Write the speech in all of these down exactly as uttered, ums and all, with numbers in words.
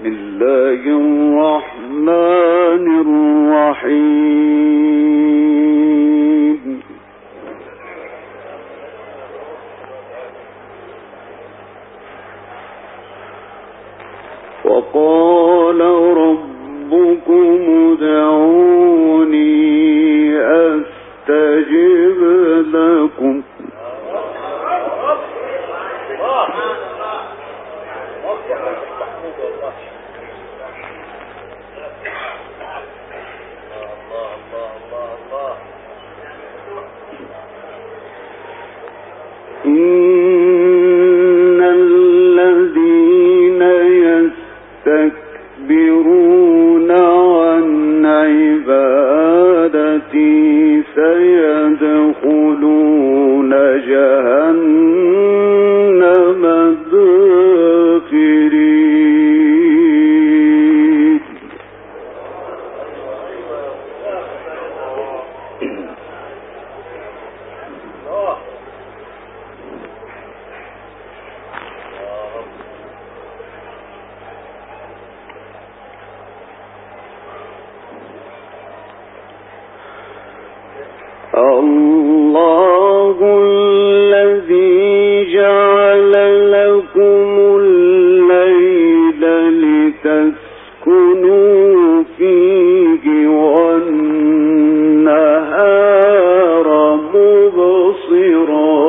الله الرحمن الرحيم وقال ربكم ادعوني أستجب لكم إن الذين يستكبرون عن عبادتي سيدخلون جهنم داخرين الله الذي جعل لكم الليل لتسكنوا فيه والنهار مبصرا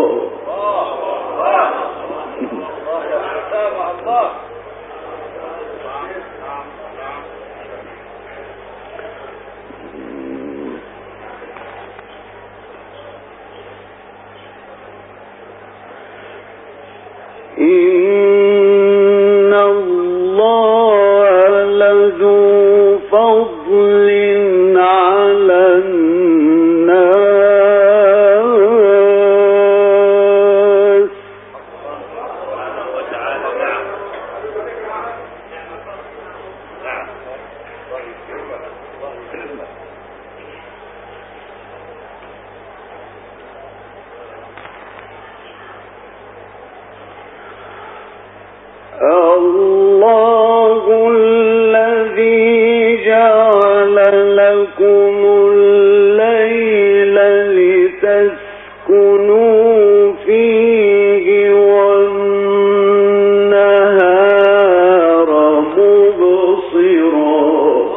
إن الله لذو فضل على الناس الله الذي جعل لكم الليل لتسكنوا فيه والنهار مبصرا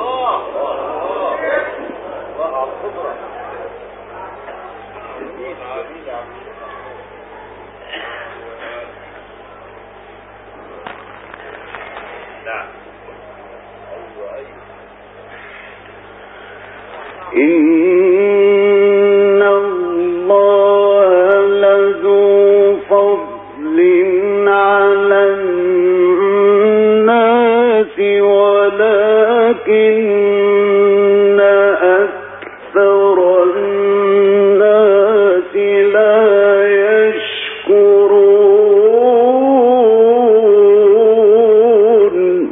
إن الله لذو فضل على الناس ولكن أكثر الناس لا يشكرون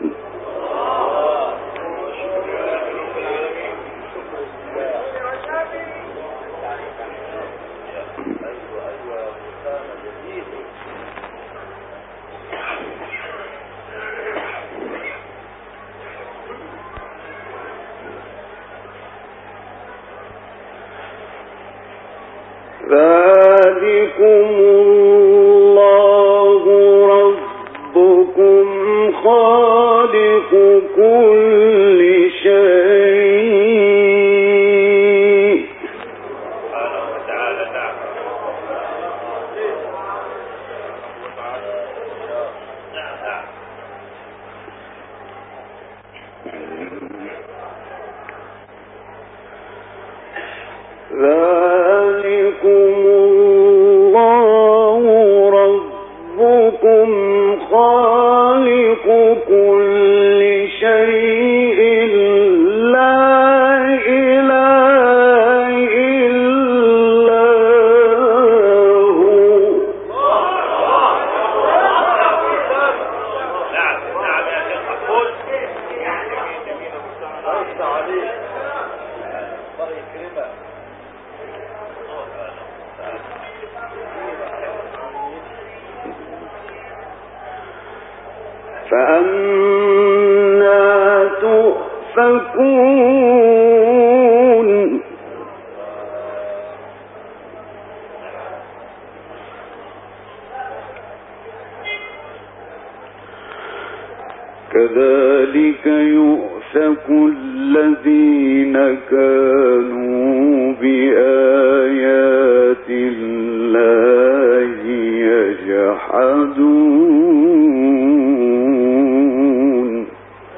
ذلكم الله ربكم خالق كل شيء ذلكم الله ربكم خالق كل شيء لا إله إلا هو نعم نعم يا شيخ محمود الله يكرمك فأما كذلك يؤفك الذين كانوا بآيات الله يجحدون.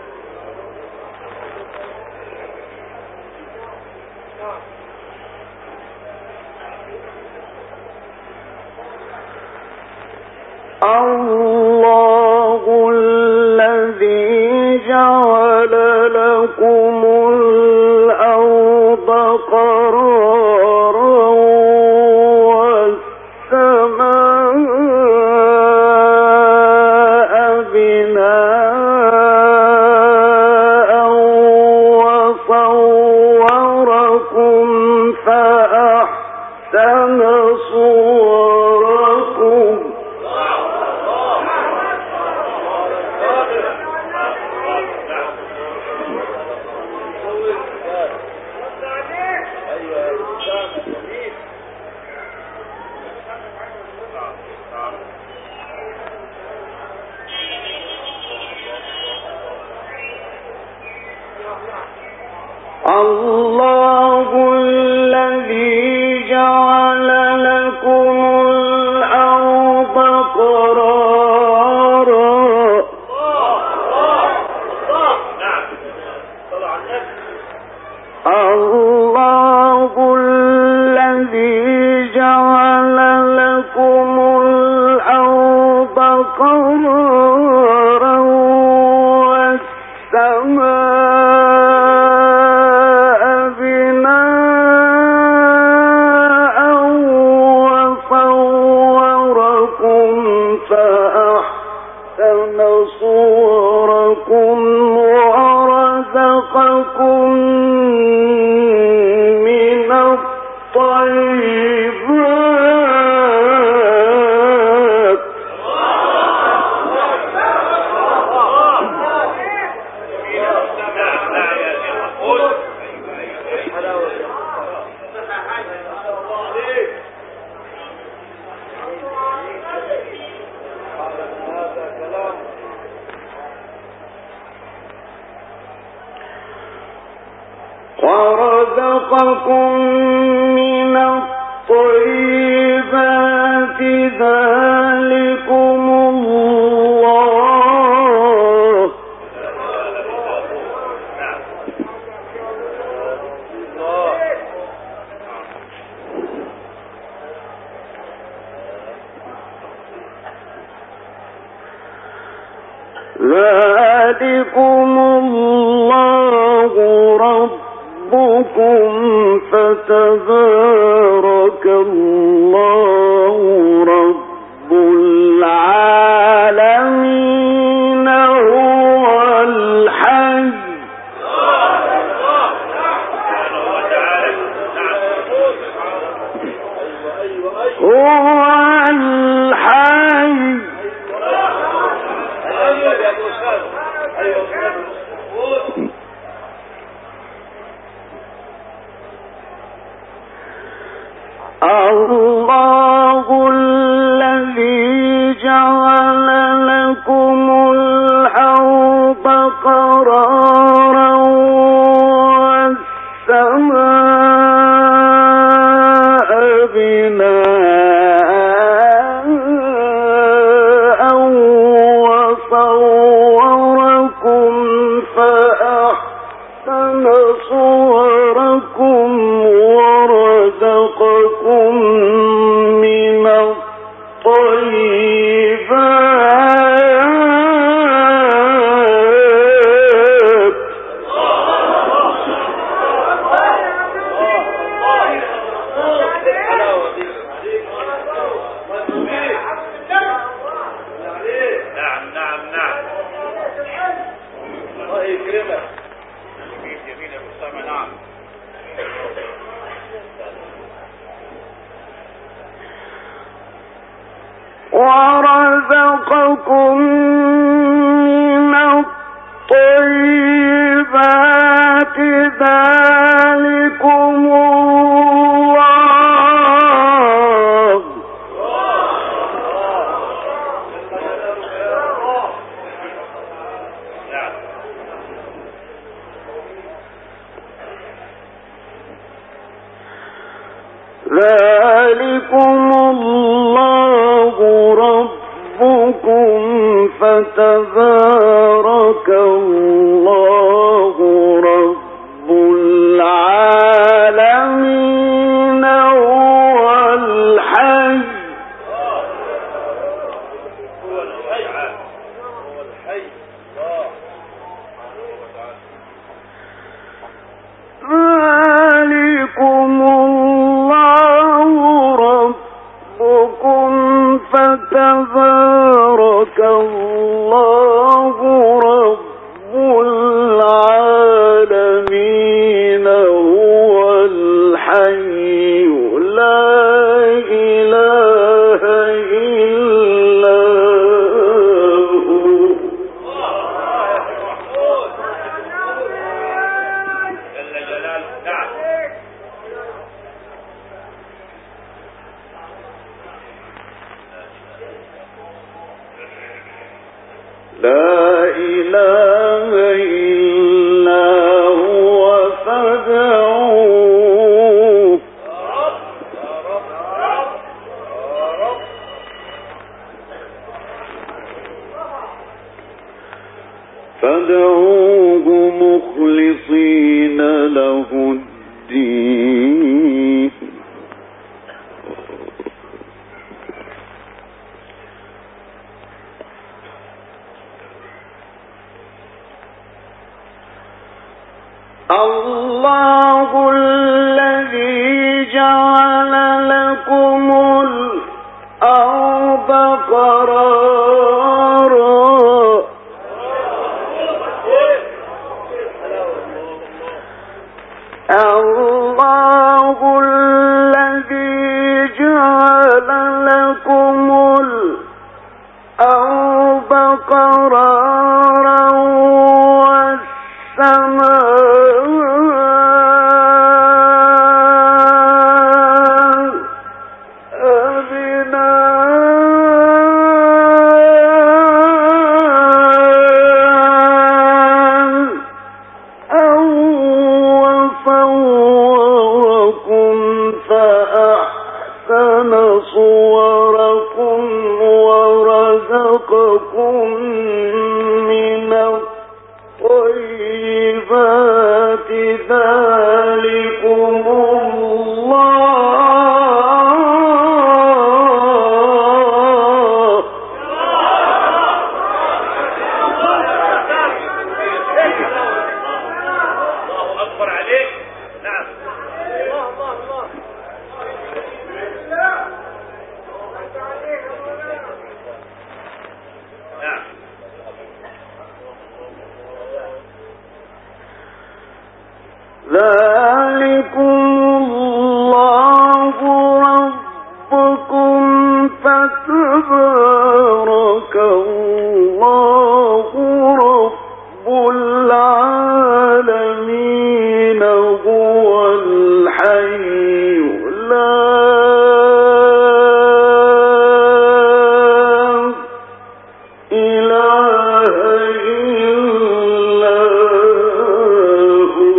الله الذي جعل لكم الأرض قرارا والسماء بناء وصوركم فأحسن صوركم. الله الذي جعل لكم الأرض قرارا. الله الذي جعل لكم الأرض قرارا والسماء بناء وصوركم فأحسن صوركم ورزقكم من الطيبات. ورزقكم من الطيبات ذلكم الله. ذلكم الله ربكم فتبارك الله رب العالمين هو الحي هو الحي الله الذي جعل لكم الأرض قرارا والسماء بناء وصوركم فأحسن صوركم ورزقكم من الطيبات. نعم نعم نعم الله يكرمك. جميل جميل يا أسامة. نعم ورزقكم من الطيبات ذلكم الله. تبارك الله رب العالمين هو الحي لا إله إلا هو. جل جلاله. نعم. لا إله إلا هو فادعوه فادعوه مخلصين له الدين. الله الذي جعل لكم الأرض قرارا الله الذي جعل لكم الأرض قرارا والسماء صوركم ورزقكم من الطيبات ذلكم الله. الله أكبر عليك. نعم. ذلكم الله ربكم فتبارك الله رب العالمين هو الحي لا إله إلا هو.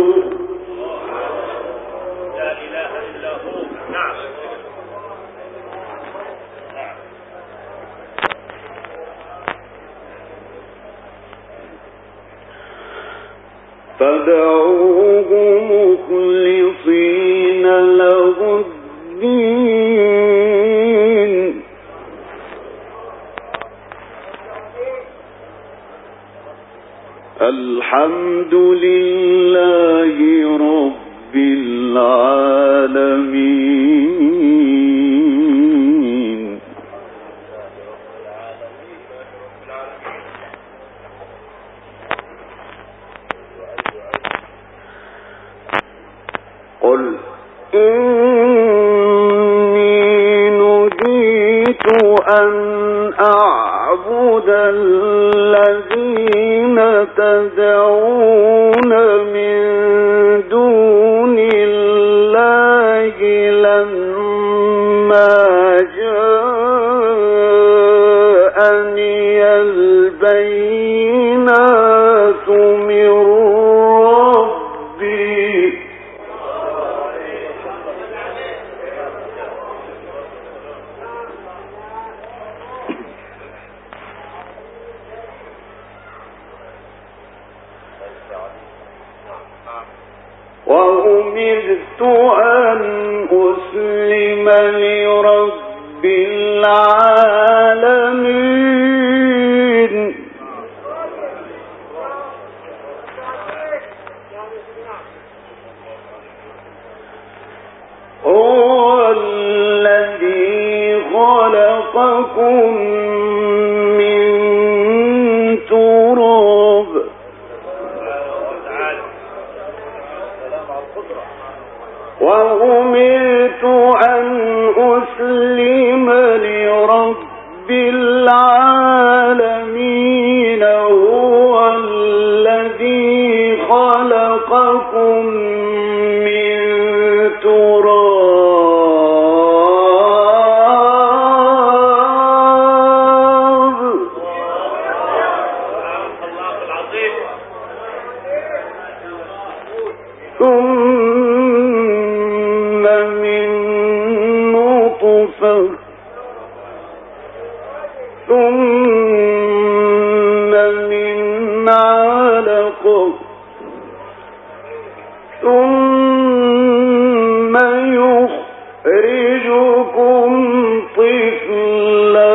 لا إله إلا هو. نعم. فادعوه مخلصين له الدين. الحمد لله رب العالمين. قل إني نهيت أن أعبد الذين تدعون من دون الله لما جاءني البينات من ربي وأمرت أن أسلم لرب العالمين. هو الذي خلقكم من تراب وأمرت أن أسلم لرب العالمين هو الذي خلقكم من تراب ثم من نطفة ثم من علقة ثم يخرجكم طفلا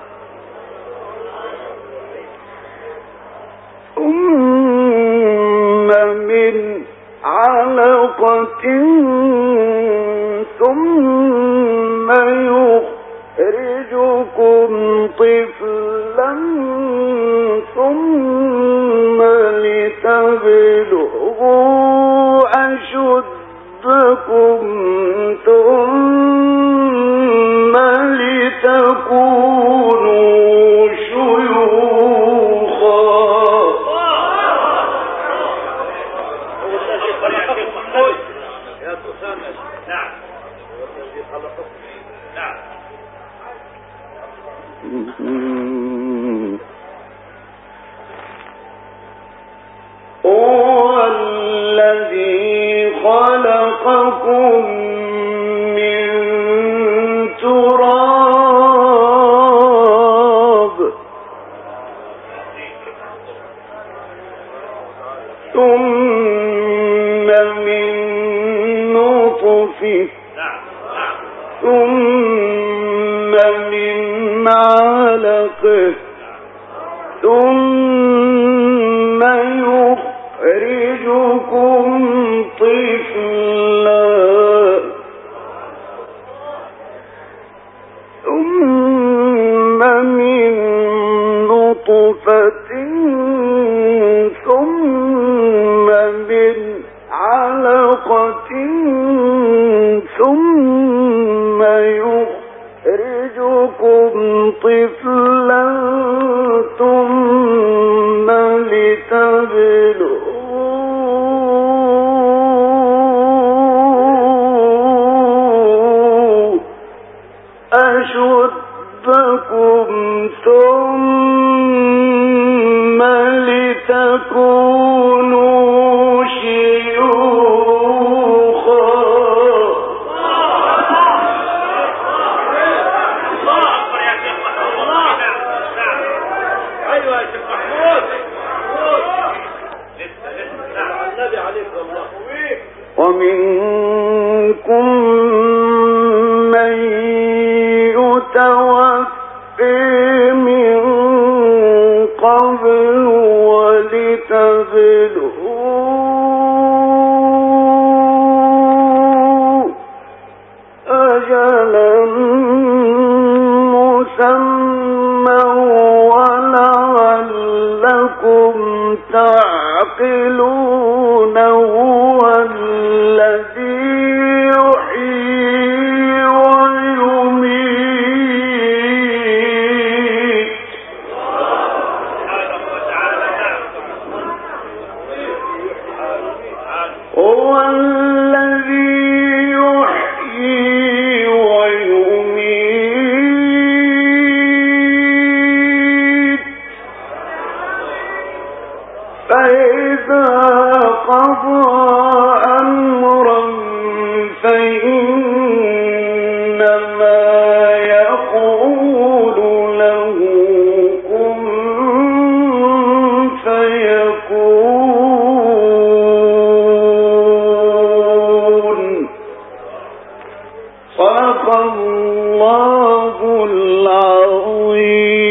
ثم من علقة ثم يخرجكم طفلا ثم لتبلغوا أشدكم ثم لتكونوا شيوخا نعم نعم هو الذي خلقكم من تراب ثم من نطفة ثم من علقة ثم يخرجكم طفلا ثم من نطفة ثم من علقة ثم يخرجكم طفلا ثم لتبلغوا أشدكم ثم لتكونوا شيوخا ومنكم من يتوفي من قبل ولتبلغوا أجلا مسمى ولعلكم تعقلون هو الذي يحيي ويميت هو الذي يحيي ويميت فإذا قضى أمرا فإنما يقول له كن فيكون صدق الله العظيم.